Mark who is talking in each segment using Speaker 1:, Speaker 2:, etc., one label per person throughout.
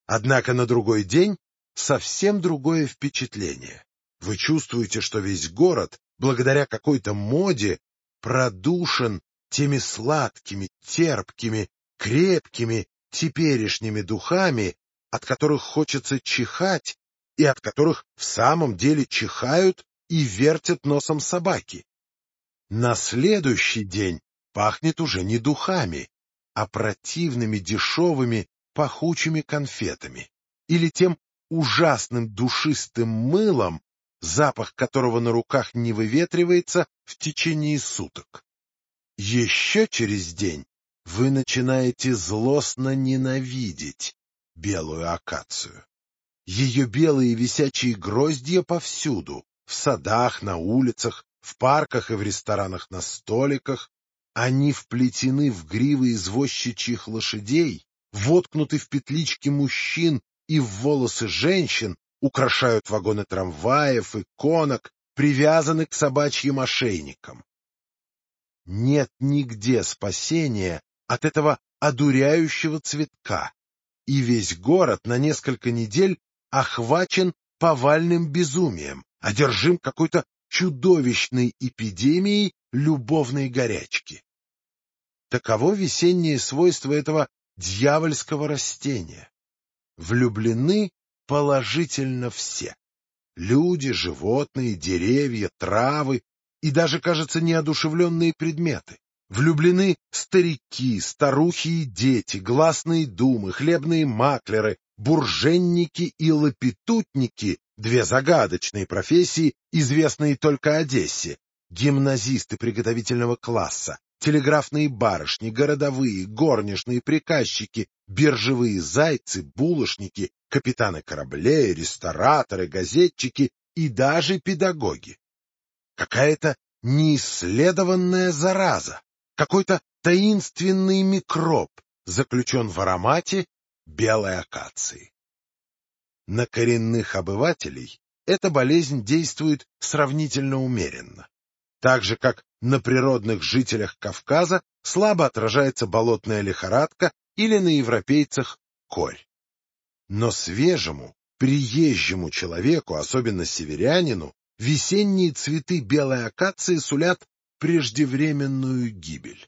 Speaker 1: Однако на другой день совсем другое впечатление. Вы чувствуете, что весь город, благодаря какой-то моде, продушен теми сладкими, терпкими, крепкими, теперешними духами, от которых хочется чихать и от которых в самом деле чихают и вертят носом собаки. На следующий день пахнет уже не духами, а противными дешевыми пахучими конфетами или тем ужасным душистым мылом, запах которого на руках не выветривается в течение суток. Еще через день вы начинаете злостно ненавидеть белую акацию. Ее белые висячие гроздья повсюду, в садах, на улицах, в парках и в ресторанах на столиках. Они вплетены в гривы извозчичьих лошадей, воткнуты в петлички мужчин и в волосы женщин, украшают вагоны трамваев и конок, привязаны к собачьим ошейникам. Нет нигде спасения от этого одуряющего цветка, и весь город на несколько недель охвачен повальным безумием, одержим какой-то чудовищной эпидемией любовной горячки. Таково весеннее свойство этого дьявольского растения. Влюблены положительно все. Люди, животные, деревья, травы и даже, кажется, неодушевленные предметы. Влюблены старики, старухи и дети, гласные думы, хлебные маклеры, бурженники и лапитутники, две загадочные профессии, известные только Одессе, гимназисты приготовительного класса, телеграфные барышни, городовые, горничные, приказчики, биржевые зайцы, булочники, капитаны кораблей, рестораторы, газетчики и даже педагоги. Какая-то неисследованная зараза, какой-то таинственный микроб заключен в аромате белой акации. На коренных обывателей эта болезнь действует сравнительно умеренно. Так же, как на природных жителях Кавказа слабо отражается болотная лихорадка или на европейцах корь. Но свежему, приезжему человеку, особенно северянину, весенние цветы белой акации сулят преждевременную гибель.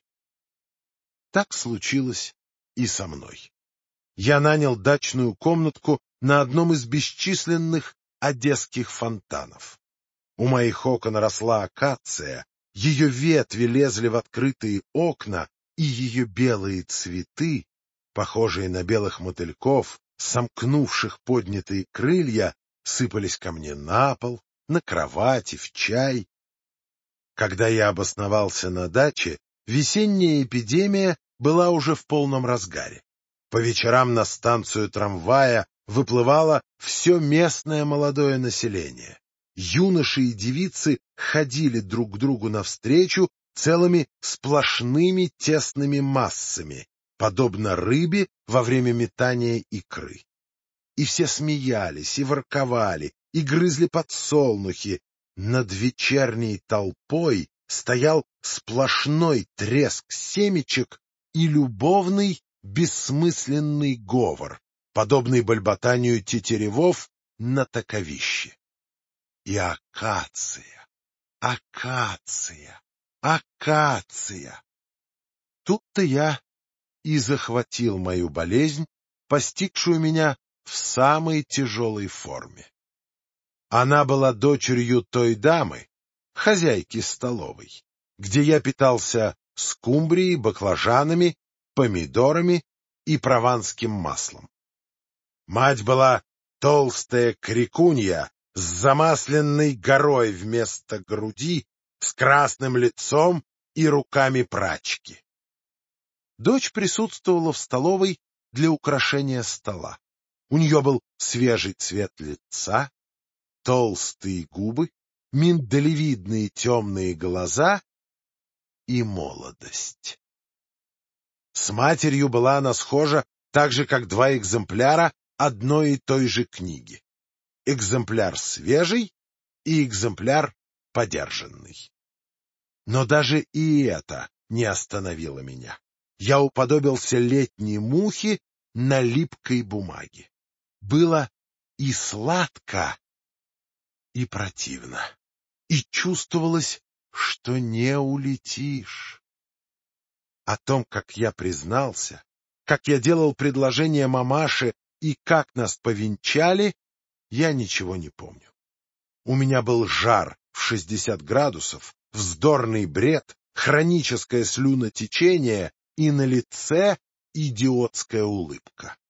Speaker 1: Так случилось и со мной. Я нанял дачную комнатку на одном из бесчисленных одесских фонтанов. У моих окон росла акация, ее ветви лезли в открытые окна, и ее белые цветы, похожие на белых мотыльков, сомкнувших поднятые крылья, сыпались ко мне на пол, на кровати, в чай. Когда я обосновался на даче, весенняя эпидемия была уже в полном разгаре. По вечерам на станцию трамвая выплывало все местное молодое население. Юноши и девицы ходили друг к другу навстречу целыми сплошными тесными массами, подобно рыбе во время метания икры. И все смеялись, и ворковали, и грызли подсолнухи. Над вечерней толпой стоял сплошной треск семечек и любовный бессмысленный говор, подобный бальботанию тетеревов на таковище. И акация, акация, акация. Тут-то я и захватил мою болезнь, постигшую меня в самой тяжелой форме. Она была дочерью той дамы, хозяйки столовой, где я питался скумбрией, баклажанами, помидорами и прованским маслом. Мать была толстая крикунья с замасленной горой вместо груди, с красным лицом и руками прачки. Дочь присутствовала в столовой для украшения стола. У нее был свежий цвет лица, толстые губы, миндалевидные темные глаза и молодость. С матерью была она схожа так же, как два экземпляра одной и той же книги. Экземпляр свежий и экземпляр подержанный. Но даже и это не остановило меня. Я уподобился летней мухе на липкой бумаге. было и сладко, и противно, и чувствовалось, что не улетишь. О том, как я признался, как я делал предложение мамаше и как нас повенчали, я ничего не помню. У меня был жар в 60 градусов, вздорный бред, хроническое слюнотечение и на лице идиотская улыбка.